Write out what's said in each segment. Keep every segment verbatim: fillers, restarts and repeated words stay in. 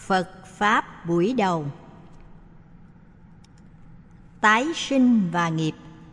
Phật Pháp buổi đầu. Tái sinh và nghiệp.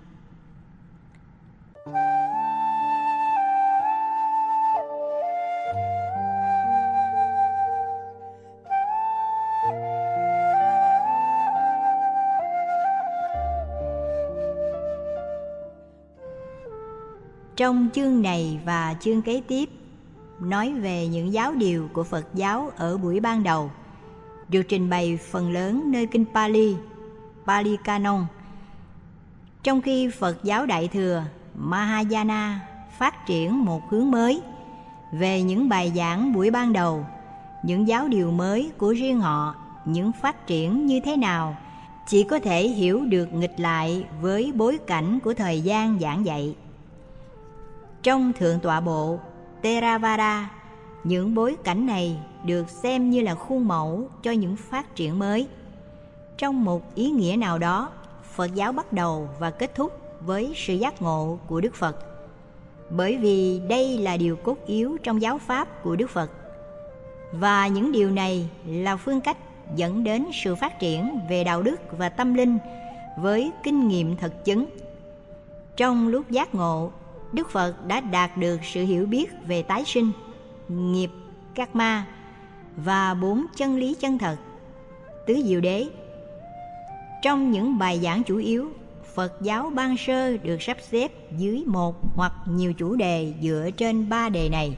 Trong chương này và chương kế tiếp nói về những giáo điều của Phật giáo ở buổi ban đầu, được trình bày phần lớn nơi kinh Pali, Pali Canon. Trong khi Phật giáo Đại Thừa Mahayana phát triển một hướng mới về những bài giảng buổi ban đầu, những giáo điều mới của riêng họ, những phát triển như thế nào chỉ có thể hiểu được nghịch lại với bối cảnh của thời gian giảng dạy. Trong Thượng tọa bộ Theravada, những bối cảnh này được xem như là khuôn mẫu cho những phát triển mới. Trong một ý nghĩa nào đó, Phật giáo bắt đầu và kết thúc với sự giác ngộ của Đức Phật, bởi vì đây là điều cốt yếu trong giáo pháp của Đức Phật. Và những điều này là phương cách dẫn đến sự phát triển về đạo đức và tâm linh với kinh nghiệm thực chứng. Trong lúc giác ngộ, Đức Phật đã đạt được sự hiểu biết về tái sinh, nghiệp, karma và bốn chân lý chân thật, tứ diệu đế. Trong những bài giảng chủ yếu, Phật giáo ban sơ được sắp xếp dưới một hoặc nhiều chủ đề dựa trên ba đề này: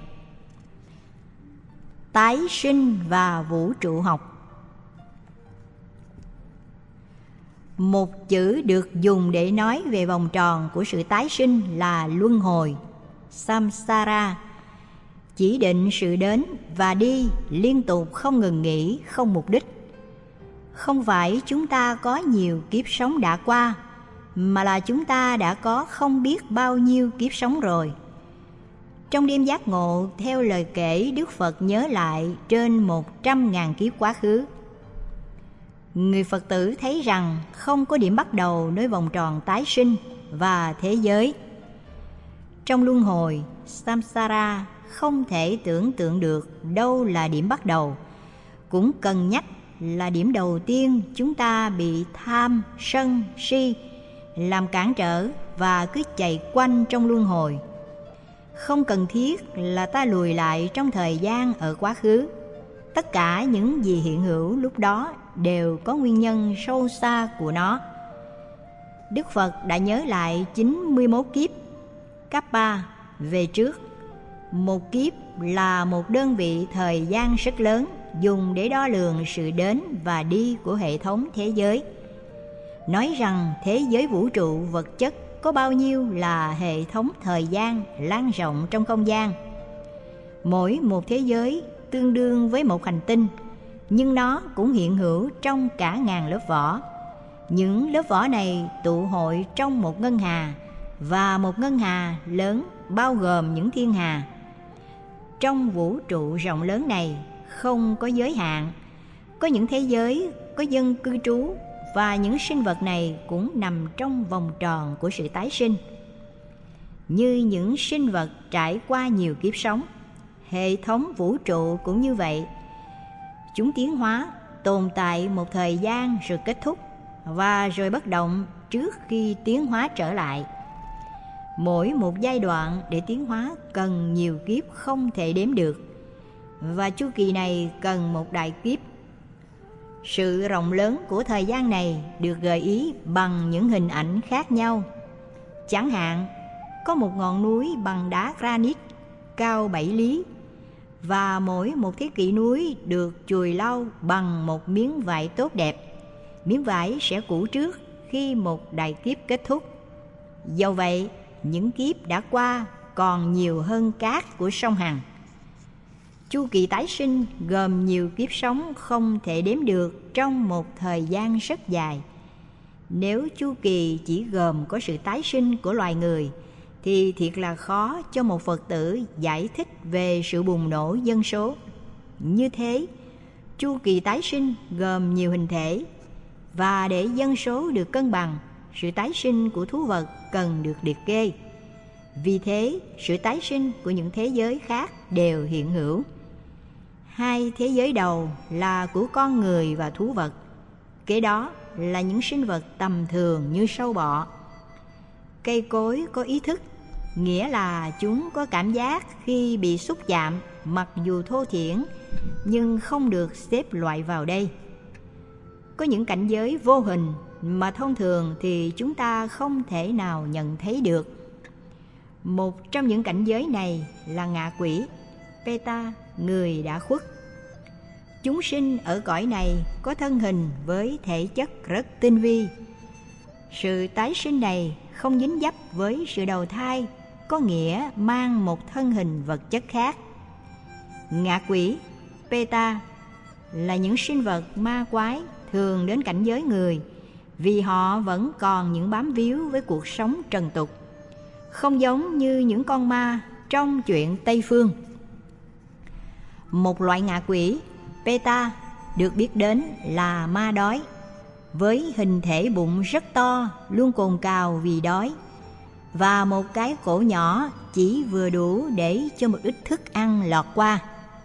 tái sinh và vũ trụ học. Một chữ được dùng để nói về vòng tròn của sự tái sinh là luân hồi, samsara, chỉ định sự đến và đi liên tục không ngừng nghỉ, không mục đích. Không phải chúng ta có nhiều kiếp sống đã qua, mà là chúng ta đã có không biết bao nhiêu kiếp sống rồi. Trong đêm giác ngộ, theo lời kể, Đức Phật nhớ lại trên một trăm ngàn kiếp quá khứ. Người Phật tử thấy rằng không có điểm bắt đầu nơi vòng tròn tái sinh và thế giới. Trong luân hồi, samsara, không thể tưởng tượng được đâu là điểm bắt đầu. Cũng cần nhắc là điểm đầu tiên chúng ta bị tham, sân, si làm cản trở và cứ chạy quanh trong luân hồi. Không cần thiết là ta lùi lại trong thời gian ở quá khứ. Tất cả những gì hiện hữu lúc đó đều có nguyên nhân sâu xa của nó. Đức Phật đã nhớ lại chín mươi mốt kiếp Kappa về trước. Một kiếp là một đơn vị thời gian rất lớn dùng để đo lường sự đến và đi của hệ thống thế giới. Nói rằng thế giới vũ trụ vật chất có bao nhiêu là hệ thống thời gian lan rộng trong không gian. Mỗi một thế giới tương đương với một hành tinh, nhưng nó cũng hiện hữu trong cả ngàn lớp vỏ. Những lớp vỏ này tụ hội trong một ngân hà, và một ngân hà lớn bao gồm những thiên hà. Trong vũ trụ rộng lớn này không có giới hạn, có những thế giới có dân cư trú, và những sinh vật này cũng nằm trong vòng tròn của sự tái sinh. Như những sinh vật trải qua nhiều kiếp sống, hệ thống vũ trụ cũng như vậy. Chúng tiến hóa, tồn tại một thời gian rồi kết thúc, và rồi bất động trước khi tiến hóa trở lại. Mỗi một giai đoạn để tiến hóa cần nhiều kiếp không thể đếm được, và chu kỳ này cần một đại kiếp. Sự rộng lớn của thời gian này được gợi ý bằng những hình ảnh khác nhau. Chẳng hạn, có một ngọn núi bằng đá granite cao bảy lý, và mỗi một thế kỷ núi được chùi lau bằng một miếng vải tốt đẹp. Miếng vải sẽ cũ trước khi một đại kiếp kết thúc. Do vậy, những kiếp đã qua còn nhiều hơn cát của sông Hằng. Chu kỳ tái sinh gồm nhiều kiếp sống không thể đếm được trong một thời gian rất dài. Nếu chu kỳ chỉ gồm có sự tái sinh của loài người, thì thiệt là khó cho một Phật tử giải thích về sự bùng nổ dân số. Như thế, chu kỳ tái sinh gồm nhiều hình thể, và để dân số được cân bằng, sự tái sinh của thú vật cần được liệt kê. Vì thế, sự tái sinh của những thế giới khác đều hiện hữu. Hai thế giới đầu là của con người và thú vật, kế đó là những sinh vật tầm thường như sâu bọ. Cây cối có ý thức, nghĩa là chúng có cảm giác khi bị xúc chạm, mặc dù thô thiển, nhưng không được xếp loại vào đây. Có những cảnh giới vô hình mà thông thường thì chúng ta không thể nào nhận thấy được. Một trong những cảnh giới này là ngạ quỷ, Peta, người đã khuất. Chúng sinh ở cõi này có thân hình với thể chất rất tinh vi. Sự tái sinh này không dính dấp với sự đầu thai, có nghĩa mang một thân hình vật chất khác. Ngạ quỷ, Peta là những sinh vật ma quái thường đến cảnh giới người, vì họ vẫn còn những bám víu với cuộc sống trần tục, không giống như những con ma trong chuyện Tây Phương. Một loại ngạ quỷ, Peta, được biết đến là ma đói, với hình thể bụng rất to, luôn cồn cào vì đói, và một cái cổ nhỏ chỉ vừa đủ để cho một ít thức ăn lọt qua.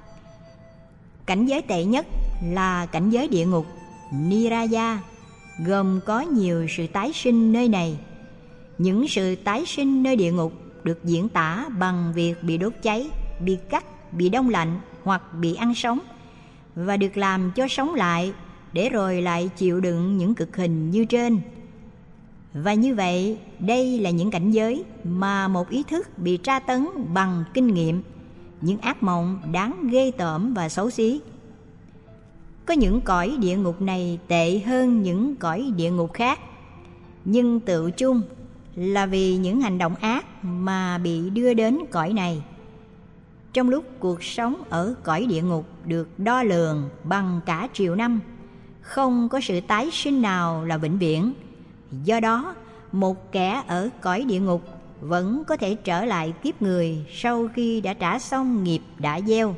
Cảnh giới tệ nhất là cảnh giới địa ngục, Niraya, gồm có nhiều sự tái sinh nơi này. Những sự tái sinh nơi địa ngục được diễn tả bằng việc bị đốt cháy, bị cắt, bị đông lạnh hoặc bị ăn sống, và được làm cho sống lại để rồi lại chịu đựng những cực hình như trên. Và như vậy, đây là những cảnh giới mà một ý thức bị tra tấn bằng kinh nghiệm, những ác mộng đáng ghê tởm và xấu xí. Có những cõi địa ngục này tệ hơn những cõi địa ngục khác, nhưng tự chung là vì những hành động ác mà bị đưa đến cõi này. Trong lúc cuộc sống ở cõi địa ngục được đo lường bằng cả triệu năm, không có sự tái sinh nào là vĩnh viễn. Do đó, một kẻ ở cõi địa ngục vẫn có thể trở lại kiếp người sau khi đã trả xong nghiệp đã gieo.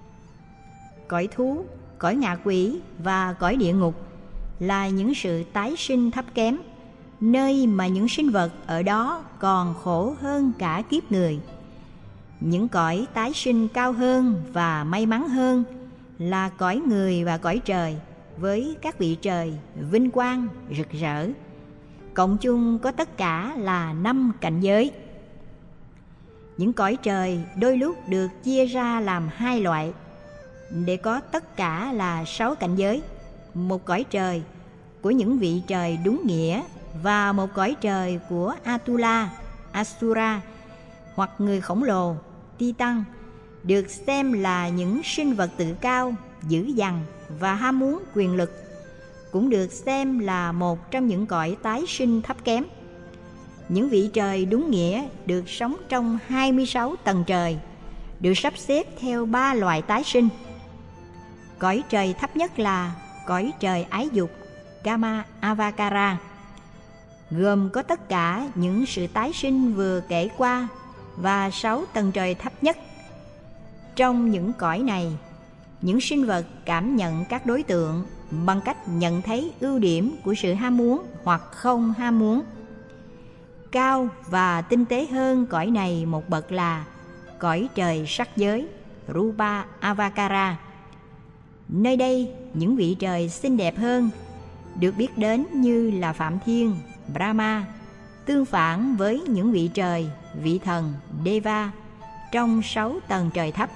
Cõi thú, cõi ngạ quỷ và cõi địa ngục là những sự tái sinh thấp kém, nơi mà những sinh vật ở đó còn khổ hơn cả kiếp người. Những cõi tái sinh cao hơn và may mắn hơn là cõi người và cõi trời, với các vị trời vinh quang rực rỡ. Cộng chung có tất cả là năm cảnh giới. Những cõi trời đôi lúc được chia ra làm hai loại, để có tất cả là sáu cảnh giới. Một cõi trời của những vị trời đúng nghĩa và một cõi trời của Atula, Asura hoặc người khổng lồ, Titan, được xem là những sinh vật tự cao, dữ dằn và ham muốn quyền lực, cũng được xem là một trong những cõi tái sinh thấp kém. Những vị trời đúng nghĩa được sống trong hai mươi sáu tầng trời, được sắp xếp theo ba loại tái sinh. Cõi trời thấp nhất là cõi trời ái dục, Kama Avakara, gồm có tất cả những sự tái sinh vừa kể qua và sáu tầng trời thấp nhất. Trong những cõi này, những sinh vật cảm nhận các đối tượng bằng cách nhận thấy ưu điểm của sự ham muốn hoặc không ham muốn. Cao và tinh tế hơn cõi này một bậc là cõi trời sắc giới, Rupa Avakara. Nơi đây, những vị trời xinh đẹp hơn được biết đến như là Phạm Thiên, Brahma, tương phản với những vị trời, vị thần, Deva trong sáu tầng trời thấp.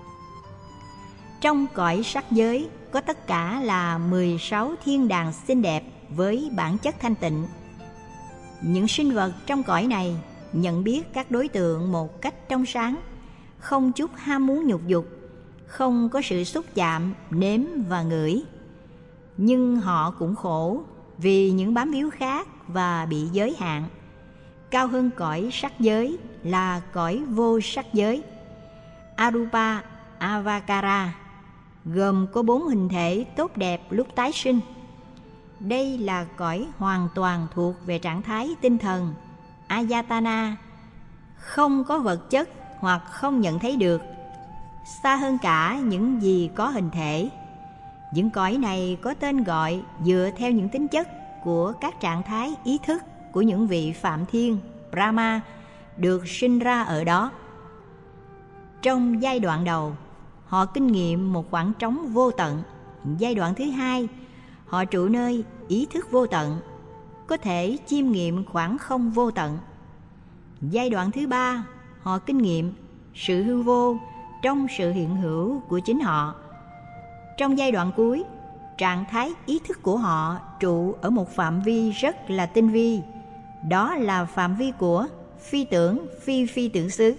Trong cõi sắc giới có tất cả là mười sáu thiên đàng xinh đẹp với bản chất thanh tịnh. Những sinh vật trong cõi này nhận biết các đối tượng một cách trong sáng, không chút ham muốn nhục dục, không có sự xúc chạm, nếm và ngửi. Nhưng họ cũng khổ vì những bám víu khác và bị giới hạn. Cao hơn cõi sắc giới là cõi vô sắc giới, Arupa Avakara, gồm có bốn hình thể tốt đẹp lúc tái sinh. Đây là cõi hoàn toàn thuộc về trạng thái tinh thần, Ayatana, không có vật chất hoặc không nhận thấy được, xa hơn cả những gì có hình thể. Những cõi này có tên gọi dựa theo những tính chất của các trạng thái ý thức của những vị Phạm Thiên, Brahma được sinh ra ở đó. Trong giai đoạn đầu, họ kinh nghiệm một khoảng trống vô tận. Giai đoạn thứ hai, họ trụ nơi ý thức vô tận, có thể chiêm nghiệm khoảng không vô tận. Giai đoạn thứ ba, họ kinh nghiệm sự hư vô trong sự hiện hữu của chính họ. Trong giai đoạn cuối, trạng thái ý thức của họ trụ ở một phạm vi rất là tinh vi, đó là phạm vi của phi tưởng phi phi tưởng xứ.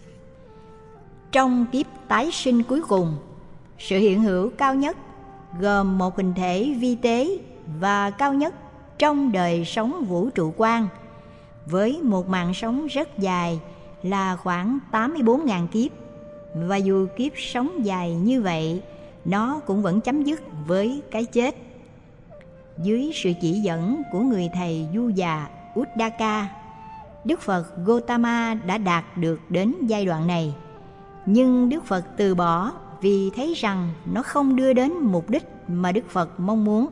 Trong kiếp tái sinh cuối cùng, sự hiện hữu cao nhất gồm một hình thể vi tế và cao nhất trong đời sống vũ trụ quan, với một mạng sống rất dài là khoảng tám mươi bốn nghìn kiếp. Và dù kiếp sống dài như vậy, nó cũng vẫn chấm dứt với cái chết. Dưới sự chỉ dẫn của người thầy du già Uddaka, Đức Phật Gautama đã đạt được đến giai đoạn này. Nhưng Đức Phật từ bỏ vì thấy rằng nó không đưa đến mục đích mà Đức Phật mong muốn.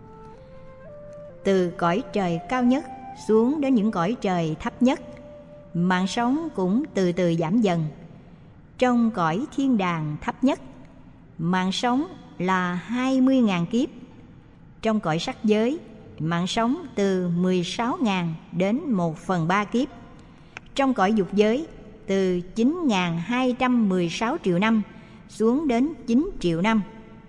Từ cõi trời cao nhất xuống đến những cõi trời thấp nhất, mạng sống cũng từ từ giảm dần. Trong cõi thiên đàng thấp nhất, mạng sống là hai mươi nghìn kiếp. Trong cõi sắc giới, mạng sống từ mười sáu nghìn đến một phần ba kiếp. Trong cõi dục giới, từ chín nghìn hai trăm mười sáu triệu năm xuống đến chín triệu năm.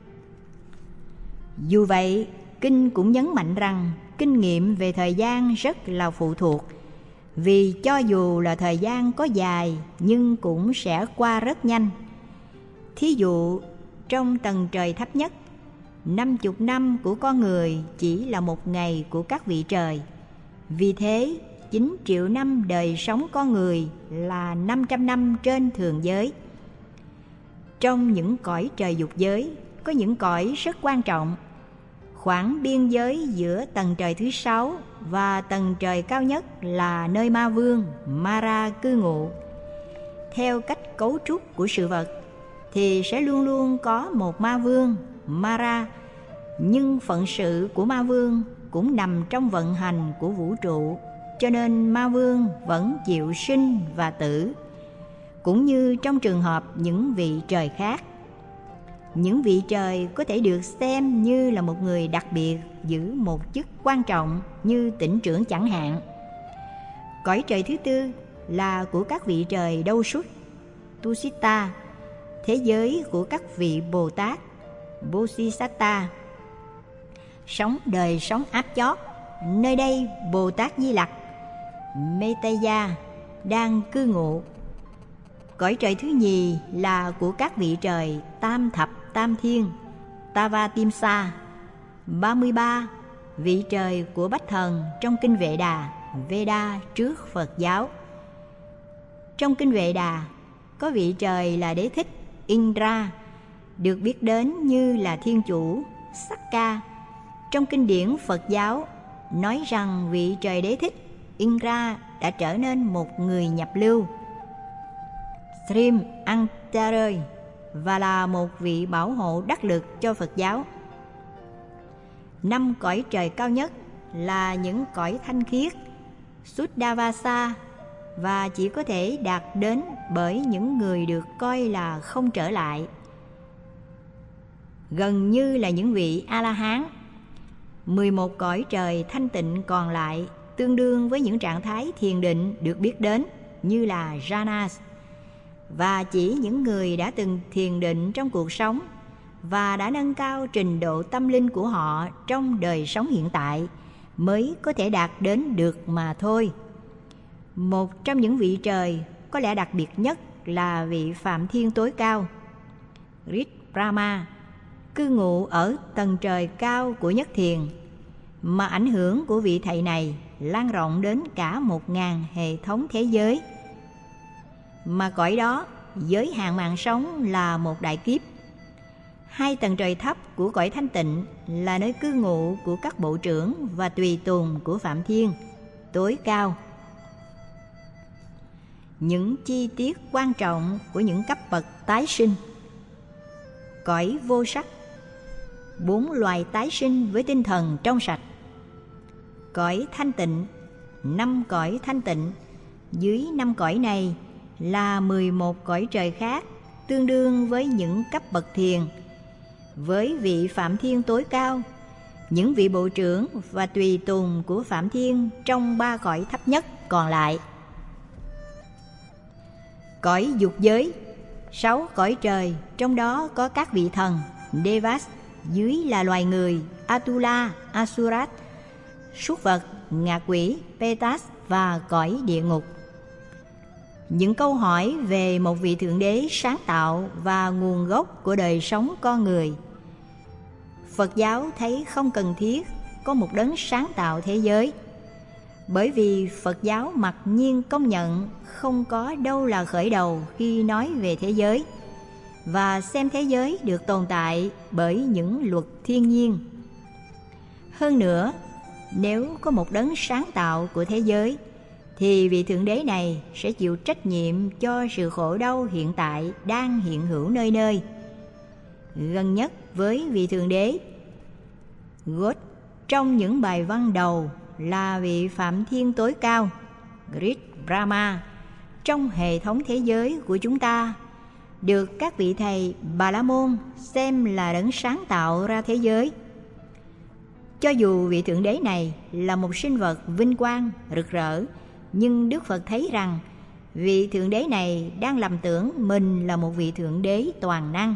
Dù vậy, Kinh cũng nhấn mạnh rằng kinh nghiệm về thời gian rất là phụ thuộc, vì cho dù là thời gian có dài nhưng cũng sẽ qua rất nhanh. Thí dụ, trong tầng trời thấp nhất, năm mươi năm của con người chỉ là một ngày của các vị trời. Vì thế, chín triệu năm đời sống con người là năm trăm năm trên thường giới. Trong những cõi trời dục giới, có những cõi rất quan trọng. Khoảng biên giới giữa tầng trời thứ sáu và tầng trời cao nhất là nơi ma vương, Mara cư ngụ. Theo cách cấu trúc của sự vật, thì sẽ luôn luôn có một ma vương, Mara, nhưng phận sự của ma vương cũng nằm trong vận hành của vũ trụ, cho nên ma vương vẫn chịu sinh và tử, cũng như trong trường hợp những vị trời khác. Những vị trời có thể được xem như là một người đặc biệt giữ một chức quan trọng như tỉnh trưởng chẳng hạn. Cõi trời thứ tư là của các vị trời Đâu Xuất, Tusita, thế giới của các vị Bồ Tát, Bodhisatta. Sống đời sống áp chót, nơi đây Bồ Tát Di Lặc, Metaya đang cư ngụ. Cõi trời thứ nhì là của các vị trời Tam Thập Tam Thiên, Tavatimsa, ba mươi ba vị trời của Bách Thần trong Kinh Vệ Đà, Veda trước Phật giáo. Trong Kinh Vệ Đà có vị trời là Đế Thích, Indra, được biết đến như là Thiên Chủ, Sakka. Trong kinh điển Phật giáo nói rằng vị trời Đế Thích, Indra đã trở nên một người nhập lưu, Srim Antaray, và là một vị bảo hộ đắc lực cho Phật giáo. Năm cõi trời cao nhất là những cõi thanh khiết, Suddhavasa, và chỉ có thể đạt đến bởi những người được coi là không trở lại, gần như là những vị A-la-hán. mười một cõi trời thanh tịnh còn lại tương đương với những trạng thái thiền định được biết đến như là jhanas, và chỉ những người đã từng thiền định trong cuộc sống và đã nâng cao trình độ tâm linh của họ trong đời sống hiện tại mới có thể đạt đến được mà thôi. Một trong những vị trời có lẽ đặc biệt nhất là vị Phạm Thiên tối cao, Rit Brahma, cư ngụ ở tầng trời cao của nhất thiền, mà ảnh hưởng của vị thầy này lan rộng đến cả một ngàn hệ thống thế giới. Mà cõi đó giới hạn mạng sống là một đại kiếp. Hai tầng trời thấp của cõi thanh tịnh là nơi cư ngụ của các bộ trưởng và tùy tùng của Phạm Thiên tối cao. Những chi tiết quan trọng của những cấp bậc tái sinh. Cõi vô sắc, bốn loài tái sinh với tinh thần trong sạch. Cõi thanh tịnh, năm cõi thanh tịnh. Dưới năm cõi này là mười một cõi trời khác tương đương với những cấp bậc thiền. Với vị Phạm Thiên tối cao, những vị bộ trưởng và tùy tùng của Phạm Thiên trong ba cõi thấp nhất còn lại. Cõi dục giới, sáu cõi trời, trong đó có các vị thần, Devas, dưới là loài người, Atula, Asurat, súc vật, ngạ quỷ, Petas và cõi địa ngục. Những câu hỏi về một vị Thượng Đế sáng tạo và nguồn gốc của đời sống con người. Phật giáo thấy không cần thiết có một đấng sáng tạo thế giới, bởi vì Phật giáo mặc nhiên công nhận không có đâu là khởi đầu khi nói về thế giới, và xem thế giới được tồn tại bởi những luật thiên nhiên. Hơn nữa, nếu có một đấng sáng tạo của thế giới, thì vị Thượng Đế này sẽ chịu trách nhiệm cho sự khổ đau hiện tại đang hiện hữu nơi nơi. Gần nhất với vị Thượng Đế, God trong những bài văn đầu là vị Phạm Thiên tối cao, Grit Brahma, trong hệ thống thế giới của chúng ta, được các vị thầy Bà La Môn xem là đấng sáng tạo ra thế giới. Cho dù vị Thượng Đế này là một sinh vật vinh quang, rực rỡ, nhưng Đức Phật thấy rằng vị Thượng Đế này đang lầm tưởng mình là một vị Thượng Đế toàn năng.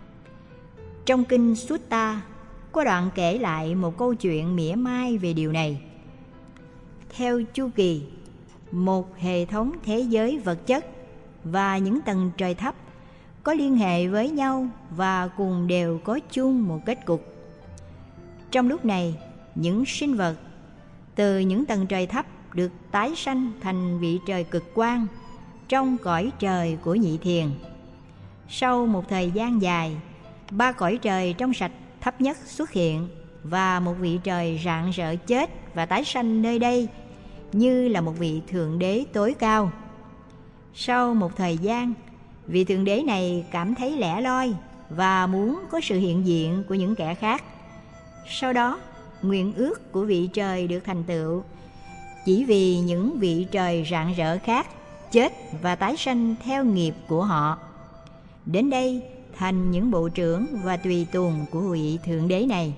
Trong kinh Sutta có đoạn kể lại một câu chuyện mỉa mai về điều này. Theo chu kỳ, một hệ thống thế giới vật chất và những tầng trời thấp có liên hệ với nhau và cùng đều có chung một kết cục. Trong lúc này, những sinh vật từ những tầng trời thấp được tái sanh thành vị trời cực quang trong cõi trời của nhị thiền. Sau một thời gian dài, ba cõi trời trong sạch thấp nhất xuất hiện, và một vị trời rạng rỡ chết và tái sanh nơi đây như là một vị Thượng Đế tối cao. Sau một thời gian, vị Thượng Đế này cảm thấy lẻ loi và muốn có sự hiện diện của những kẻ khác. Sau đó, nguyện ước của vị trời được thành tựu, chỉ vì những vị trời rạng rỡ khác chết và tái sanh theo nghiệp của họ. Đến đây thành những bộ trưởng và tùy tùng của vị Thượng Đế này.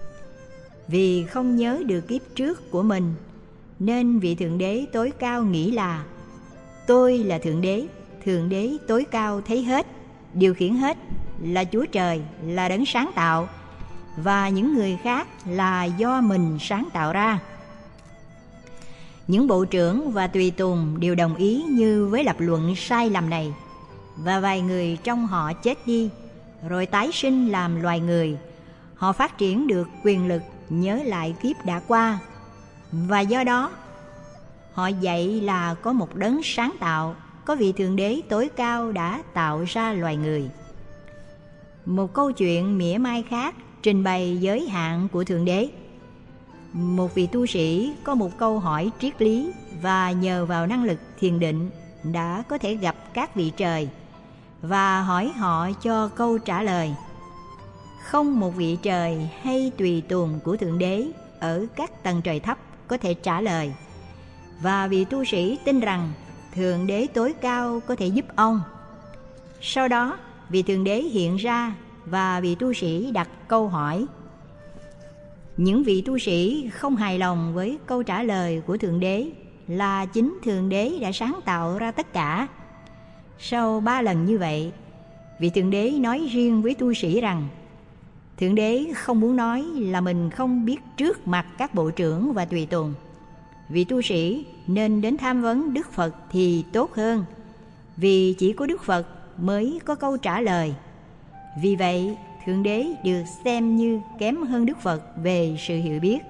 Vì không nhớ được kiếp trước của mình, nên vị Thượng Đế tối cao nghĩ là tôi là Thượng Đế, Thượng Đế tối cao thấy hết, điều khiển hết, là Chúa Trời, là đấng sáng tạo, và những người khác là do mình sáng tạo ra. Những bộ trưởng và tùy tùng đều đồng ý như với lập luận sai lầm này, và vài người trong họ chết đi, rồi tái sinh làm loài người. Họ phát triển được quyền lực nhớ lại kiếp đã qua, và do đó họ dạy là có một đấng sáng tạo, có vị Thượng Đế tối cao đã tạo ra loài người. Một câu chuyện mỉa mai khác trình bày giới hạn của Thượng Đế. Một vị tu sĩ có một câu hỏi triết lý, và nhờ vào năng lực thiền định đã có thể gặp các vị trời và hỏi họ cho câu trả lời. Không một vị trời hay tùy tùng của Thượng Đế ở các tầng trời thấp có thể trả lời, và vị tu sĩ tin rằng Thượng Đế tối cao có thể giúp ông. Sau đó, vị Thượng Đế hiện ra và vị tu sĩ đặt câu hỏi. Những vị tu sĩ không hài lòng với câu trả lời của Thượng Đế là chính Thượng Đế đã sáng tạo ra tất cả. Sau ba lần như vậy, vị Thượng Đế nói riêng với tu sĩ rằng Thượng Đế không muốn nói là mình không biết trước mặt các bộ trưởng và tùy tùng. Vị tu sĩ nên đến tham vấn Đức Phật thì tốt hơn, vì chỉ có Đức Phật mới có câu trả lời. Vì vậy, Thượng Đế được xem như kém hơn Đức Phật về sự hiểu biết.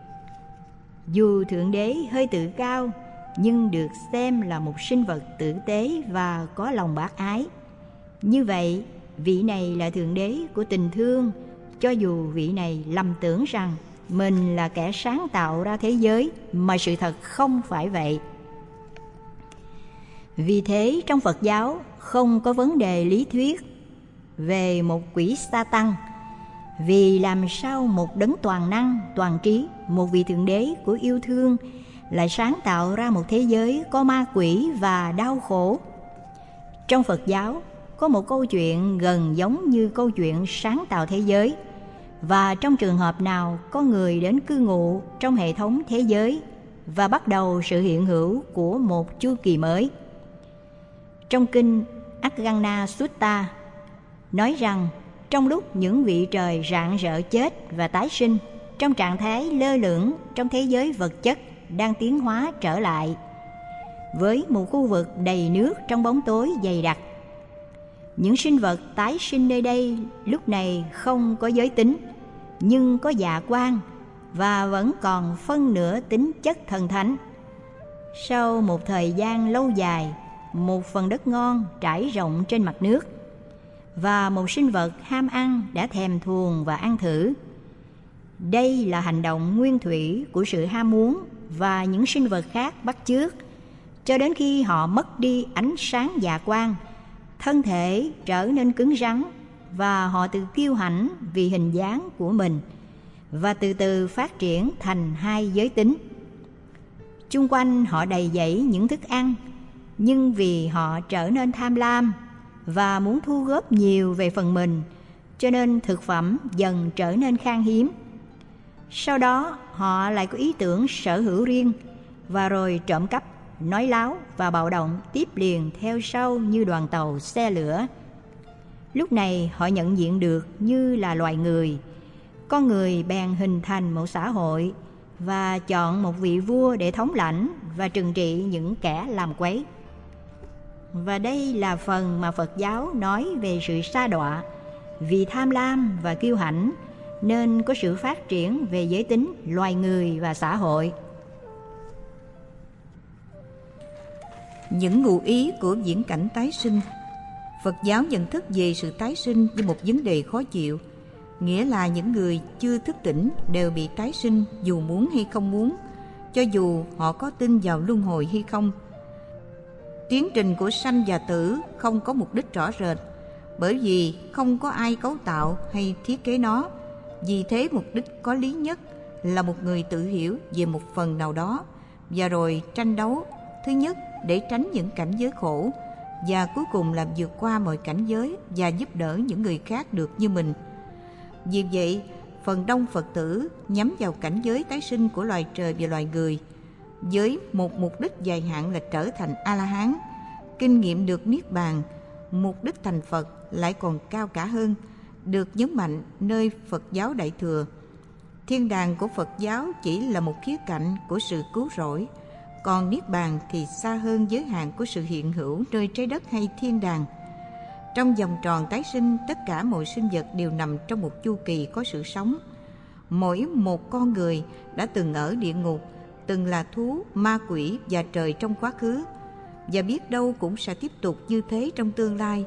Dù Thượng Đế hơi tự cao, nhưng được xem là một sinh vật tử tế và có lòng bác ái. Như vậy, vị này là Thượng Đế của tình thương, cho dù vị này lầm tưởng rằng mình là kẻ sáng tạo ra thế giới, mà sự thật không phải vậy. Vì thế, trong Phật giáo không có vấn đề lý thuyết về một quỷ Sa-tăng, vì làm sao một đấng toàn năng, toàn trí, một vị Thượng Đế của yêu thương lại sáng tạo ra một thế giới có ma quỷ và đau khổ. Trong Phật giáo có một câu chuyện gần giống như câu chuyện sáng tạo thế giới, và trong trường hợp nào có người đến cư ngụ trong hệ thống thế giới và bắt đầu sự hiện hữu của một chu kỳ mới. Trong kinh Agganna Sutta nói rằng trong lúc những vị trời rạng rỡ chết và tái sinh trong trạng thái lơ lửng trong thế giới vật chất đang tiến hóa trở lại với một khu vực đầy nước trong bóng tối dày đặc. Những sinh vật tái sinh nơi đây lúc này không có giới tính, nhưng có dạ quan và vẫn còn phân nửa tính chất thần thánh. Sau một thời gian lâu dài, một phần đất ngon trải rộng trên mặt nước, và một sinh vật ham ăn đã thèm thuồng và ăn thử. Đây là hành động nguyên thủy của sự ham muốn, và những sinh vật khác bắt chước, cho đến khi họ mất đi ánh sáng dạ quan, thân thể trở nên cứng rắn, và họ tự kiêu hãnh vì hình dáng của mình, và từ từ phát triển thành hai giới tính. Chung quanh họ đầy dẫy những thức ăn, nhưng vì họ trở nên tham lam và muốn thu góp nhiều về phần mình, cho nên thực phẩm dần trở nên khan hiếm. Sau đó họ lại có ý tưởng sở hữu riêng, và rồi trộm cắp, nói láo và bạo động tiếp liền theo sau như đoàn tàu xe lửa. Lúc này họ nhận diện được như là loài người. Con người bèn hình thành một xã hội và chọn một vị vua để thống lãnh và trừng trị những kẻ làm quấy. Và đây là phần mà Phật giáo nói về sự sa đọa. Vì tham lam và kiêu hãnh nên có sự phát triển về giới tính loài người và xã hội. Những ngụ ý của viễn cảnh tái sinh. Phật giáo nhận thức về sự tái sinh như một vấn đề khó chịu, nghĩa là những người chưa thức tỉnh đều bị tái sinh dù muốn hay không muốn, cho dù họ có tin vào luân hồi hay không. Tiến trình của sanh và tử không có mục đích rõ rệt, bởi vì không có ai cấu tạo hay thiết kế nó. Vì thế mục đích có lý nhất là một người tự hiểu về một phần nào đó, và rồi tranh đấu, thứ nhất để tránh những cảnh giới khổ, và cuối cùng là vượt qua mọi cảnh giới và giúp đỡ những người khác được như mình. Vì vậy, phần đông Phật tử nhắm vào cảnh giới tái sinh của loài trời và loài người, với một mục đích dài hạn là trở thành A-la-hán, kinh nghiệm được Niết Bàn. Mục đích thành Phật lại còn cao cả hơn, được nhấn mạnh nơi Phật giáo Đại Thừa. Thiên đàng của Phật giáo chỉ là một khía cạnh của sự cứu rỗi, còn Niết Bàn thì xa hơn giới hạn của sự hiện hữu nơi trái đất hay thiên đàng. Trong vòng tròn tái sinh, tất cả mọi sinh vật đều nằm trong một chu kỳ có sự sống. Mỗi một con người đã từng ở địa ngục, từng là thú, ma quỷ và trời trong quá khứ, và biết đâu cũng sẽ tiếp tục như thế trong tương lai.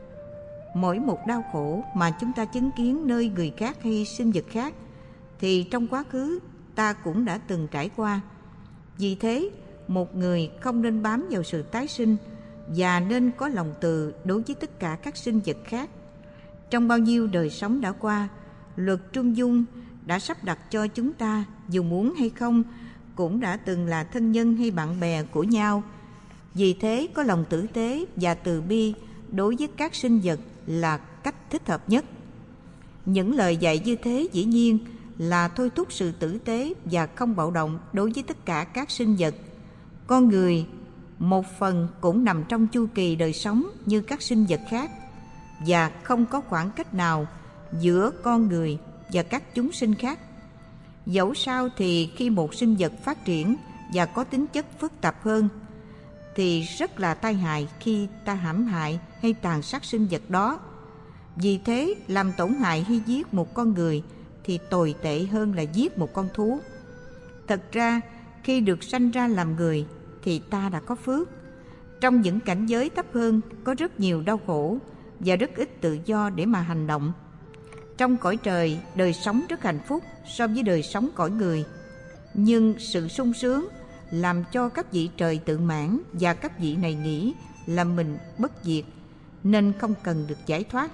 Mỗi một đau khổ mà chúng ta chứng kiến nơi người khác hay sinh vật khác, thì trong quá khứ ta cũng đã từng trải qua. Vì thế, một người không nên bám vào sự tái sinh, và nên có lòng từ đối với tất cả các sinh vật khác. Trong bao nhiêu đời sống đã qua, luật trung dung đã sắp đặt cho chúng ta, dù muốn hay không, cũng đã từng là thân nhân hay bạn bè của nhau. Vì thế, có lòng tử tế và từ bi đối với các sinh vật là cách thích hợp nhất. Những lời dạy như thế dĩ nhiên là thôi thúc sự tử tế và không bạo động đối với tất cả các sinh vật. Con người một phần cũng nằm trong chu kỳ đời sống như các sinh vật khác, và không có khoảng cách nào giữa con người và các chúng sinh khác. Dẫu sao thì khi một sinh vật phát triển và có tính chất phức tạp hơn, thì rất là tai hại khi ta hãm hại hay tàn sát sinh vật đó. Vì thế, làm tổn hại hay giết một con người thì tồi tệ hơn là giết một con thú. Thật ra, khi được sanh ra làm người thì ta đã có phước. Trong những cảnh giới thấp hơn có rất nhiều đau khổ và rất ít tự do để mà hành động. Trong cõi trời, đời sống rất hạnh phúc so với đời sống cõi người. Nhưng sự sung sướng làm cho các vị trời tự mãn, và các vị này nghĩ là mình bất diệt nên không cần được giải thoát.